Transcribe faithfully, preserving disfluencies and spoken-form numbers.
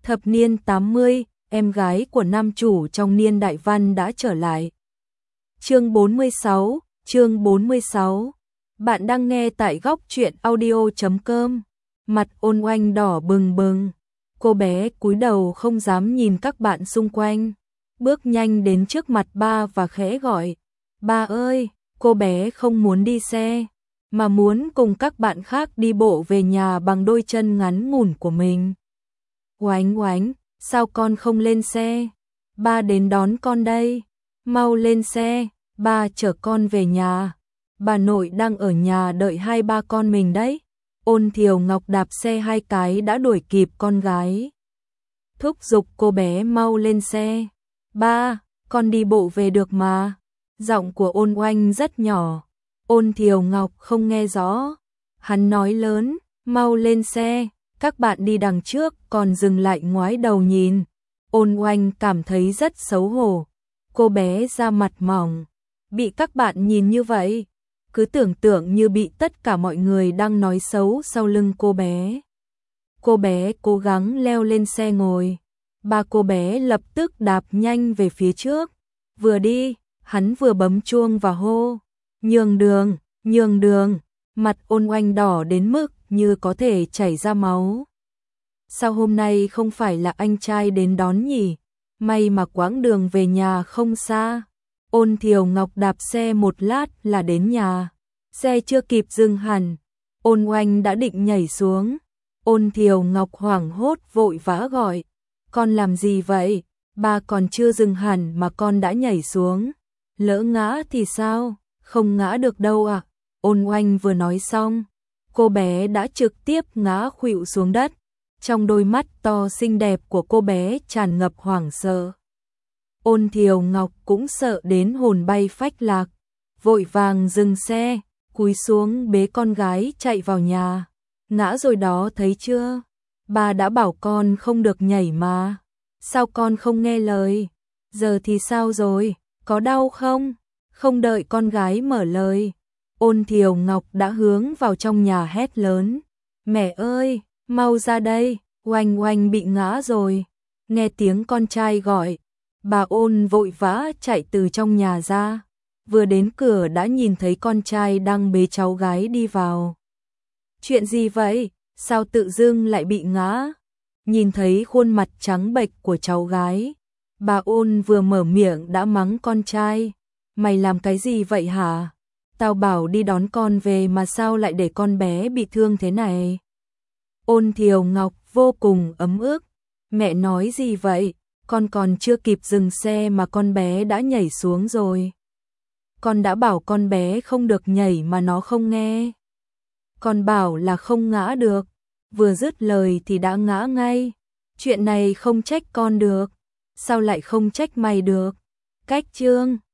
Thập niên tám mươi, em gái của nam chủ trong niên đại văn đã trở lại. Chương bốn mươi sáu, chương bốn mươi sáu. Bạn đang nghe tại góc truyện audio chấm com. Mặt Ôn Oanh đỏ bừng bừng. Cô bé cúi đầu không dám nhìn các bạn xung quanh. Bước nhanh đến trước mặt ba và khẽ gọi. Ba ơi, cô bé không muốn đi xe, mà muốn cùng các bạn khác đi bộ về nhà bằng đôi chân ngắn ngủn của mình. Oánh Oánh, sao con không lên xe? Ba đến đón con đây. Mau lên xe, ba chở con về nhà. Bà nội đang ở nhà đợi hai ba con mình đấy. Ôn Thiều Ngọc đạp xe hai cái đã đuổi kịp con gái. Thúc giục cô bé mau lên xe. Ba, con đi bộ về được mà. Giọng của Ôn Oanh rất nhỏ. Ôn Thiều Ngọc không nghe rõ. Hắn nói lớn, mau lên xe. Các bạn đi đằng trước còn dừng lại ngoái đầu nhìn. Ôn Oanh cảm thấy rất xấu hổ. Cô bé da mặt mỏng, bị các bạn nhìn như vậy, cứ tưởng tượng như bị tất cả mọi người đang nói xấu sau lưng cô bé. Cô bé cố gắng leo lên xe ngồi. Ba cô bé lập tức đạp nhanh về phía trước. Vừa đi, hắn vừa bấm chuông và hô. Nhường đường, nhường đường. Mặt Ôn Oanh đỏ đến mức như có thể chảy ra máu. Sao hôm nay không phải là anh trai đến đón nhỉ? May mà quãng đường về nhà không xa. Ôn Thiều Ngọc đạp xe một lát là đến nhà. Xe chưa kịp dừng hẳn, Ôn Oanh đã định nhảy xuống. Ôn Thiều Ngọc hoảng hốt vội vã gọi. Con làm gì vậy? Ba còn chưa dừng hẳn mà con đã nhảy xuống. Lỡ ngã thì sao? Không ngã được đâu ạ. À? Ôn Oanh vừa nói xong, cô bé đã trực tiếp ngã khuỵu xuống đất. Trong đôi mắt to xinh đẹp của cô bé tràn ngập hoảng sợ. Ôn Thiều Ngọc cũng sợ đến hồn bay phách lạc, vội vàng dừng xe, cúi xuống bế con gái chạy vào nhà. Ngã rồi đó thấy chưa? Ba đã bảo con không được nhảy mà. Sao con không nghe lời? Giờ thì sao rồi? Có đau không? Không đợi con gái mở lời, Ôn Thiều Ngọc đã hướng vào trong nhà hét lớn. Mẹ ơi, mau ra đây, Oanh Oanh bị ngã rồi. Nghe tiếng con trai gọi, bà Ôn vội vã chạy từ trong nhà ra. Vừa đến cửa đã nhìn thấy con trai đang bế cháu gái đi vào. Chuyện gì vậy? Sao tự dưng lại bị ngã? Nhìn thấy khuôn mặt trắng bệch của cháu gái, bà Ôn vừa mở miệng đã mắng con trai. Mày làm cái gì vậy hả? Tao bảo đi đón con về mà sao lại để con bé bị thương thế này? Ôn Thiều Ngọc vô cùng ấm ức. Mẹ nói gì vậy? Con còn chưa kịp dừng xe mà con bé đã nhảy xuống rồi. Con đã bảo con bé không được nhảy mà nó không nghe. Con bảo là không ngã được. Vừa dứt lời thì đã ngã ngay. Chuyện này không trách con được. Sao lại không trách mày được? Cách chương